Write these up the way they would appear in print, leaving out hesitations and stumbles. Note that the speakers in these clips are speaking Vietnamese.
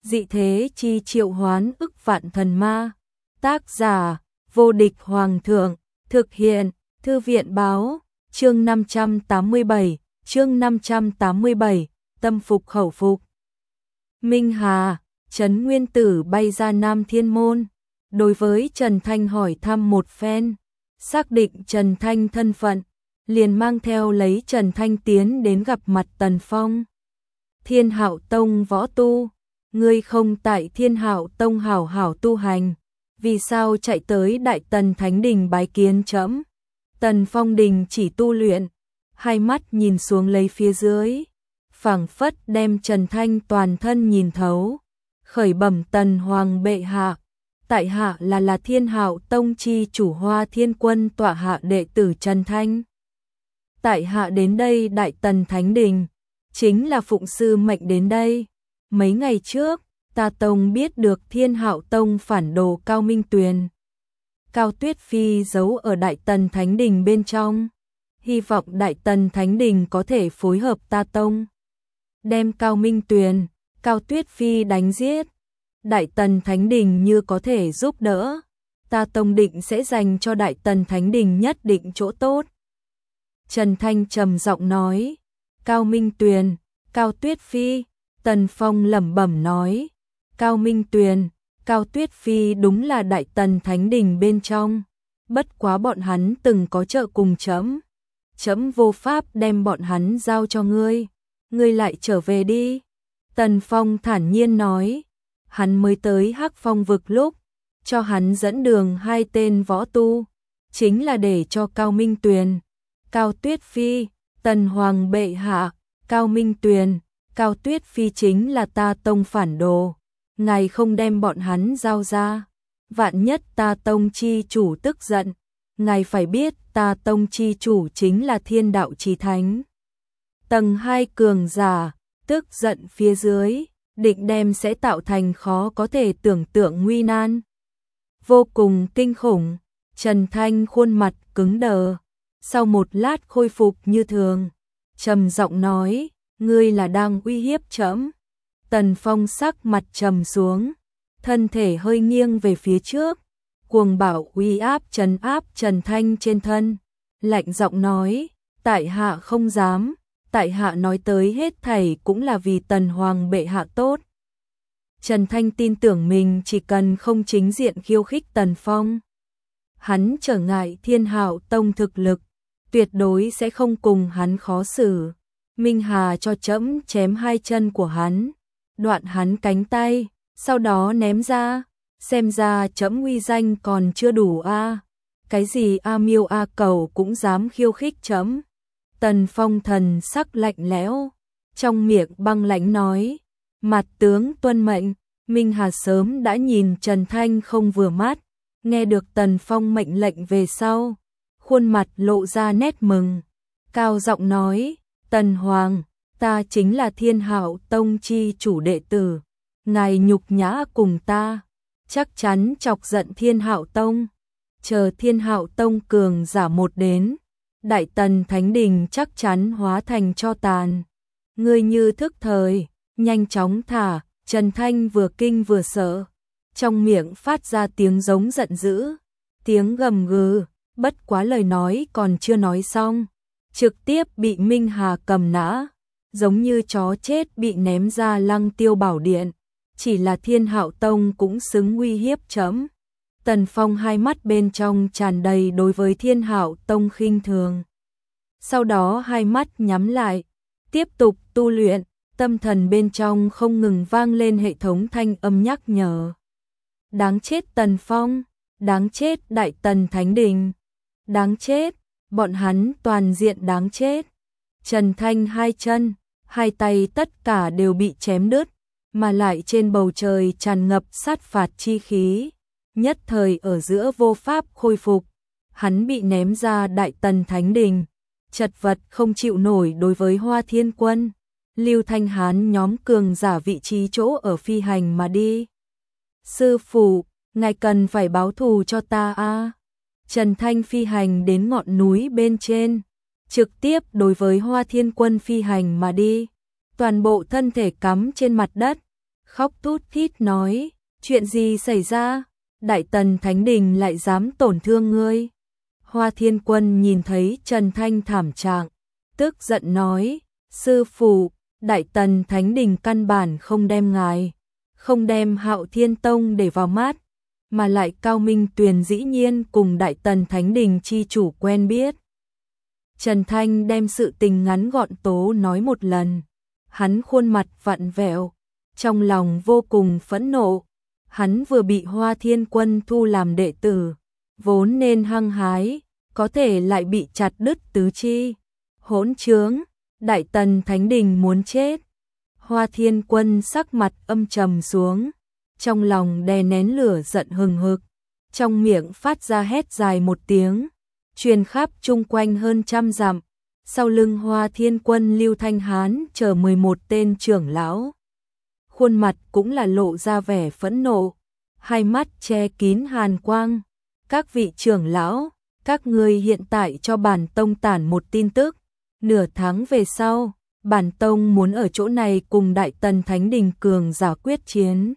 dị thế chi triệu hoán ức vạn thần ma. Tác giả, vô địch hoàng thượng, thực hiện, thư viện báo, chương 587, tâm phục khẩu phục. Minh Hà, Trấn Nguyên Tử bay ra Nam Thiên Môn, đối với Trần Thanh hỏi thăm một phen, xác định Trần Thanh thân phận, liền mang theo lấy Trần Thanh tiến đến gặp mặt Tần Phong. Thiên Hạo Tông võ tu, ngươi không tại Thiên Hạo Tông hảo hảo tu hành, vì sao chạy tới Đại Tần Thánh Đình bái kiến trẫm? Tần Phong đình chỉ tu luyện, hai mắt nhìn xuống lấy phía dưới, phảng phất đem Trần Thanh toàn thân nhìn thấu, khởi bẩm Tần Hoàng bệ hạ, tại hạ là Thiên Hạo Tông chi chủ Hoa Thiên Quân tọa hạ đệ tử Trần Thanh. Tại hạ đến đây Đại Tần Thánh Đình, chính là phụng sư mệnh đến đây. Mấy ngày trước, ta tông biết được Thiên Hạo Tông phản đồ Cao Minh Tuyền. Cao Tuyết Phi giấu ở Đại Tần Thánh Đình bên trong, hy vọng Đại Tần Thánh Đình có thể phối hợp ta tông, đem Cao Minh Tuyền, Cao Tuyết Phi đánh giết. Đại Tần Thánh Đình như có thể giúp đỡ, ta tông định sẽ dành cho Đại Tần Thánh Đình nhất định chỗ tốt. Trần Thanh trầm giọng nói, Cao Minh Tuyền, Cao Tuyết Phi. Tần Phong lẩm bẩm nói, Cao Minh Tuyền, Cao Tuyết Phi đúng là Đại Tần Thánh Đình bên trong, bất quá bọn hắn từng có trợ cùng trẫm, trẫm vô pháp đem bọn hắn giao cho ngươi, ngươi lại trở về đi. Tần Phong thản nhiên nói, hắn mới tới Hắc Phong vực lúc, cho hắn dẫn đường hai tên võ tu, chính là để cho Cao Minh Tuyền, Cao Tuyết Phi, Tần Hoàng bệ hạ, Cao Minh Tuyền, Cao Tuyết Phi chính là ta tông phản đồ, ngài không đem bọn hắn giao ra, vạn nhất ta tông chi chủ tức giận, ngài phải biết ta tông chi chủ chính là Thiên Đạo Chí Thánh. Tầng 2 cường giả, tức giận phía dưới, định đem sẽ tạo thành khó có thể tưởng tượng nguy nan. Vô cùng kinh khủng, Trần Thanh khuôn mặt cứng đờ, sau một lát khôi phục như thường, trầm giọng nói, ngươi là đang uy hiếp trẫm. Tần Phong sắc mặt trầm xuống, thân thể hơi nghiêng về phía trước, cuồng bạo uy áp Trần Thanh trên thân, lạnh giọng nói, tại hạ không dám, tại hạ nói tới hết thảy cũng là vì Tần Hoàng bệ hạ tốt. Trần Thanh tin tưởng mình chỉ cần không chính diện khiêu khích Tần Phong, hắn trở ngại Thiên Hạo Tông thực lực, tuyệt đối sẽ không cùng hắn khó xử. Minh Hà cho trẫm chém hai chân của hắn, đoạn hắn cánh tay, sau đó ném ra, xem ra trẫm uy danh còn chưa đủ a. Cái gì a miêu a cầu cũng dám khiêu khích trẫm. Tần Phong thần sắc lạnh lẽo, trong miệng băng lãnh nói, mặt tướng tuân mệnh. Minh Hà sớm đã nhìn Trần Thanh không vừa mắt, nghe được Tần Phong mệnh lệnh về sau, khuôn mặt lộ ra nét mừng, cao giọng nói, Tần Hoàng, ta chính là Thiên Hạo Tông chi chủ đệ tử, ngài nhục nhã cùng ta, chắc chắn chọc giận Thiên Hạo Tông, chờ Thiên Hạo Tông cường giả một đến, Đại Tần Thánh Đình chắc chắn hóa thành tro tàn. Ngươi như thức thời, nhanh chóng thả. Trần Thanh vừa kinh vừa sợ, trong miệng phát ra tiếng giống giận dữ, tiếng gầm gừ, bất quá lời nói còn chưa nói xong, trực tiếp bị Minh Hà cầm nã, giống như chó chết bị ném ra Lăng Tiêu Bảo Điện, chỉ là Thiên Hạo Tông cũng xứng uy hiếp trẫm. Tần Phong hai mắt bên trong tràn đầy đối với Thiên Hạo Tông khinh thường. Sau đó hai mắt nhắm lại, tiếp tục tu luyện, tâm thần bên trong không ngừng vang lên hệ thống thanh âm nhắc nhở. Đáng chết Tần Phong, đáng chết Đại Tần Thánh Đình, đáng chết, bọn hắn toàn diện đáng chết. Trần Thanh hai chân, hai tay tất cả đều bị chém đứt, mà lại trên bầu trời tràn ngập sát phạt chi khí, nhất thời ở giữa vô pháp khôi phục. Hắn bị ném ra Đại Tần Thánh Đình, chật vật không chịu nổi đối với Hoa Thiên Quân, Lưu Thanh Hán nhóm cường giả vị trí chỗ ở phi hành mà đi. Sư phụ, ngài cần phải báo thù cho ta a. Trần Thanh phi hành đến ngọn núi bên trên, trực tiếp đối với Hoa Thiên Quân phi hành mà đi, toàn bộ thân thể cắm trên mặt đất, khóc thút thít nói, chuyện gì xảy ra? Đại Tần Thánh Đình lại dám tổn thương ngươi. Hoa Thiên Quân nhìn thấy Trần Thanh thảm trạng, tức giận nói, sư phụ, Đại Tần Thánh Đình căn bản không đem ngài, không đem Hạo Thiên Tông để vào mắt, mà lại Cao Minh Tuyền dĩ nhiên cùng Đại Tần Thánh Đình chi chủ quen biết. Trần Thanh đem sự tình ngắn gọn tố nói một lần, hắn khuôn mặt vặn vẹo, trong lòng vô cùng phẫn nộ, hắn vừa bị Hoa Thiên Quân thu làm đệ tử, vốn nên hăng hái, có thể lại bị chặt đứt tứ chi. Hỗn trướng, Đại Tần Thánh Đình muốn chết. Hoa Thiên Quân sắc mặt âm trầm xuống, trong lòng đè nén lửa giận hừng hực, trong miệng phát ra hét dài một tiếng, truyền khắp chung quanh hơn 100 dặm. Sau lưng Hoa Thiên Quân Lưu Thanh Hán chờ 11 tên trưởng lão, khuôn mặt cũng là lộ ra vẻ phẫn nộ, hai mắt che kín hàn quang. Các vị trưởng lão, các ngươi hiện tại cho bản tông tản một tin tức, nửa tháng về sau, bản tông muốn ở chỗ này cùng Đại Tần Thánh Đình cường giả quyết chiến.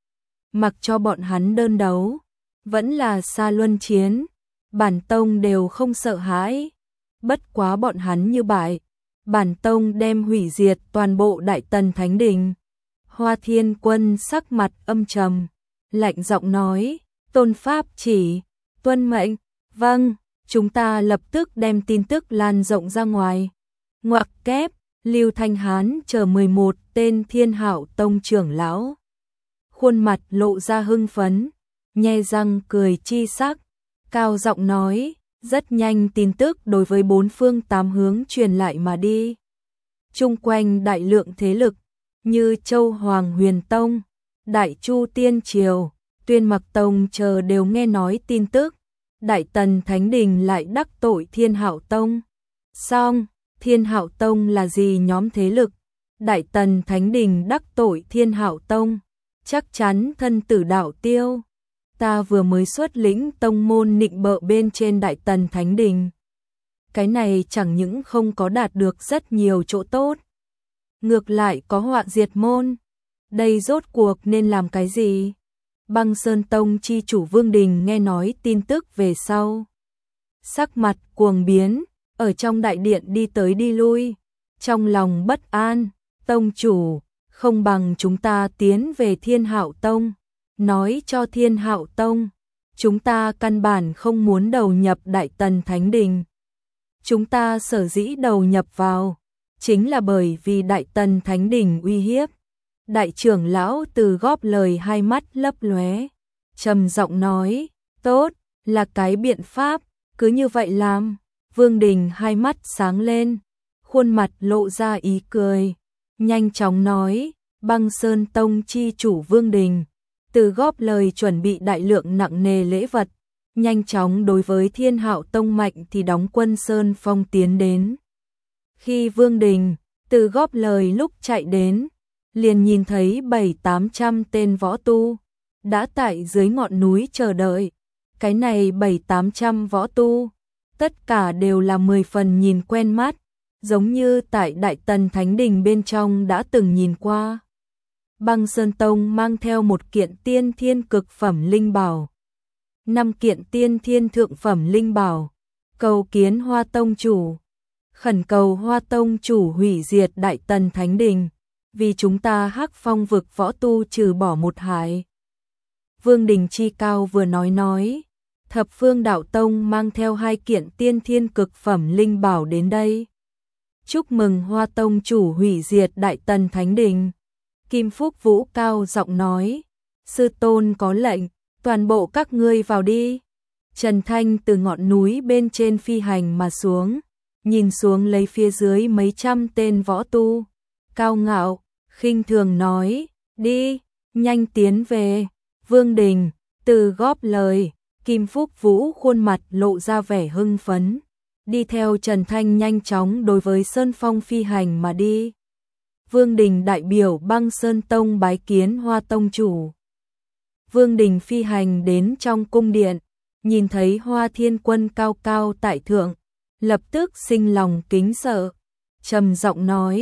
Mặc cho bọn hắn đơn đấu, vẫn là xa luân chiến, bản tông đều không sợ hãi. Bất quá bọn hắn như bại, bản tông đem hủy diệt toàn bộ Đại Tần Thánh Đình. Hoa Thiên Quân sắc mặt âm trầm, lạnh giọng nói, tôn pháp chỉ, tuân mệnh, vâng, chúng ta lập tức đem tin tức lan rộng ra ngoài. Ngoặc kép, Lưu Thanh Hán chờ 11 tên Thiên Hạo Tông trưởng lão, khuôn mặt lộ ra hưng phấn, nhe răng cười chi sắc, cao giọng nói, rất nhanh tin tức đối với 4 phương 8 hướng truyền lại mà đi. Chung quanh đại lượng thế lực như Châu Hoàng Huyền Tông, Đại Chu Tiên Triều, Tuyên Mặc Tông chờ đều nghe nói tin tức, Đại Tần Thánh Đình lại đắc tội Thiên Hạo Tông. Song, Thiên Hạo Tông là gì nhóm thế lực? Đại Tần Thánh Đình đắc tội Thiên Hạo Tông, chắc chắn thân tử đạo tiêu. Ta vừa mới xuất lĩnh tông môn nịnh bợ bên trên Đại Tần Thánh Đình. Cái này chẳng những không có đạt được rất nhiều chỗ tốt, ngược lại có họa diệt môn. Đây rốt cuộc nên làm cái gì? Băng Sơn Tông chi chủ Vương Đình nghe nói tin tức về sau, sắc mặt cuồng biến, ở trong đại điện đi tới đi lui, trong lòng bất an. Tông chủ, không bằng chúng ta tiến về Thiên Hạo Tông, nói cho Thiên Hạo Tông, chúng ta căn bản không muốn đầu nhập Đại Tần Thánh Đình. Chúng ta sở dĩ đầu nhập vào, chính là bởi vì Đại Tần Thánh Đình uy hiếp. Đại trưởng lão Từ góp lời hai mắt lấp lóe, trầm giọng nói, tốt, là cái biện pháp, cứ như vậy làm. Vương Đình hai mắt sáng lên, khuôn mặt lộ ra ý cười, nhanh chóng nói, Băng Sơn Tông chi chủ Vương Đình, Từ góp lời chuẩn bị đại lượng nặng nề lễ vật, nhanh chóng đối với Thiên Hạo Tông mạnh thì đóng quân Sơn Phong tiến đến. Khi Vương Đình, Từ góp lời lúc chạy đến, liền nhìn thấy 700-800 tên võ tu đã tại dưới ngọn núi chờ đợi. Cái này 700-800 võ tu, tất cả đều là 10 phần nhìn quen mắt, giống như tại Đại Tần Thánh Đình bên trong đã từng nhìn qua. Băng Sơn Tông mang theo một kiện tiên thiên cực phẩm linh bảo, 5 kiện tiên thiên thượng phẩm linh bảo, cầu kiến Hoa Tông chủ, khẩn cầu Hoa Tông chủ hủy diệt Đại Tần Thánh Đình, vì chúng ta Hắc Phong vực võ tu trừ bỏ một hại. Vương Đình chi cao vừa nói, Thập Phương Đạo Tông mang theo 2 kiện tiên thiên cực phẩm linh bảo đến đây. Chúc mừng Hoa Tông chủ hủy diệt Đại Tần Thánh Đình. Kim Phúc Vũ cao giọng nói, sư tôn có lệnh, toàn bộ các ngươi vào đi. Trần Thanh từ ngọn núi bên trên phi hành mà xuống, nhìn xuống lấy phía dưới mấy trăm tên võ tu, cao ngạo, khinh thường nói, đi, nhanh tiến về. Vương Đình, Từ góp lời, Kim Phúc Vũ khuôn mặt lộ ra vẻ hưng phấn, đi theo Trần Thanh nhanh chóng đối với Sơn Phong phi hành mà đi. Vương Đình đại biểu Băng Sơn Tông bái kiến Hoa Tông chủ. Vương Đình phi hành đến trong cung điện, nhìn thấy Hoa Thiên Quân cao cao tại thượng, lập tức sinh lòng kính sợ, trầm giọng nói,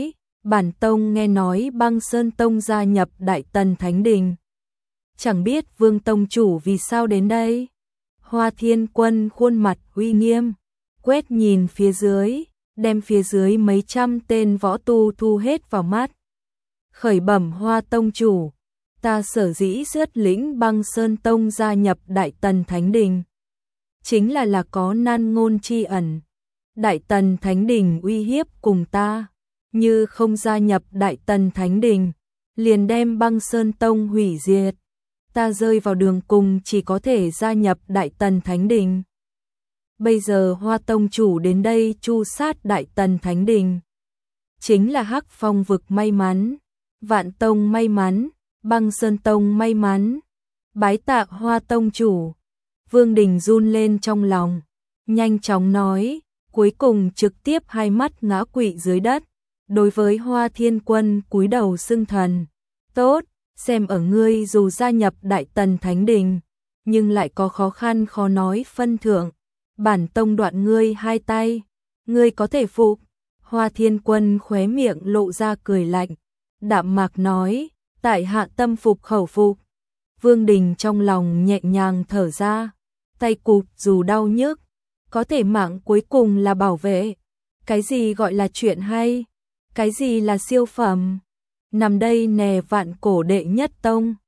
Bản tông nghe nói Băng Sơn Tông gia nhập Đại Tần Thánh Đình. Chẳng biết Vương Tông chủ vì sao đến đây? Hoa Thiên Quân khuôn mặt uy nghiêm, quét nhìn phía dưới, đem phía dưới mấy trăm tên võ tu thu hết vào mắt. Khởi bẩm Hoa Tông chủ, ta sở dĩ xuất lĩnh Băng Sơn Tông gia nhập Đại Tần Thánh Đình, chính là có nan ngôn chi ẩn. Đại Tần Thánh Đình uy hiếp cùng ta, như không gia nhập Đại Tần Thánh Đình, liền đem Băng Sơn Tông hủy diệt. Ta rơi vào đường cùng, chỉ có thể gia nhập Đại Tần Thánh Đình. Bây giờ Hoa Tông chủ đến đây tru sát Đại Tần Thánh Đình, chính là Hắc Phong vực may mắn, Vạn Tông may mắn, Băng Sơn Tông may mắn. Bái tạ Hoa Tông chủ. Vương Đình run lên trong lòng, nhanh chóng nói, cuối cùng trực tiếp hai mắt ngã quỵ dưới đất, đối với Hoa Thiên Quân cúi đầu xưng thần. Tốt, xem ở ngươi dù gia nhập Đại Tần Thánh Đình, nhưng lại có khó khăn khó nói phân thượng. Bản tông đoạn ngươi hai tay, ngươi có thể phục. Hoa Thiên Quân khóe miệng lộ ra cười lạnh, đạm mạc nói, tại hạ tâm phục khẩu phục. Vương Đình trong lòng nhẹ nhàng thở ra, tay cụt dù đau nhức, có thể mạng cuối cùng là bảo vệ. Cái gì gọi là chuyện hay? Cái gì là siêu phẩm? Nằm đây nè Vạn Cổ đệ nhất tông.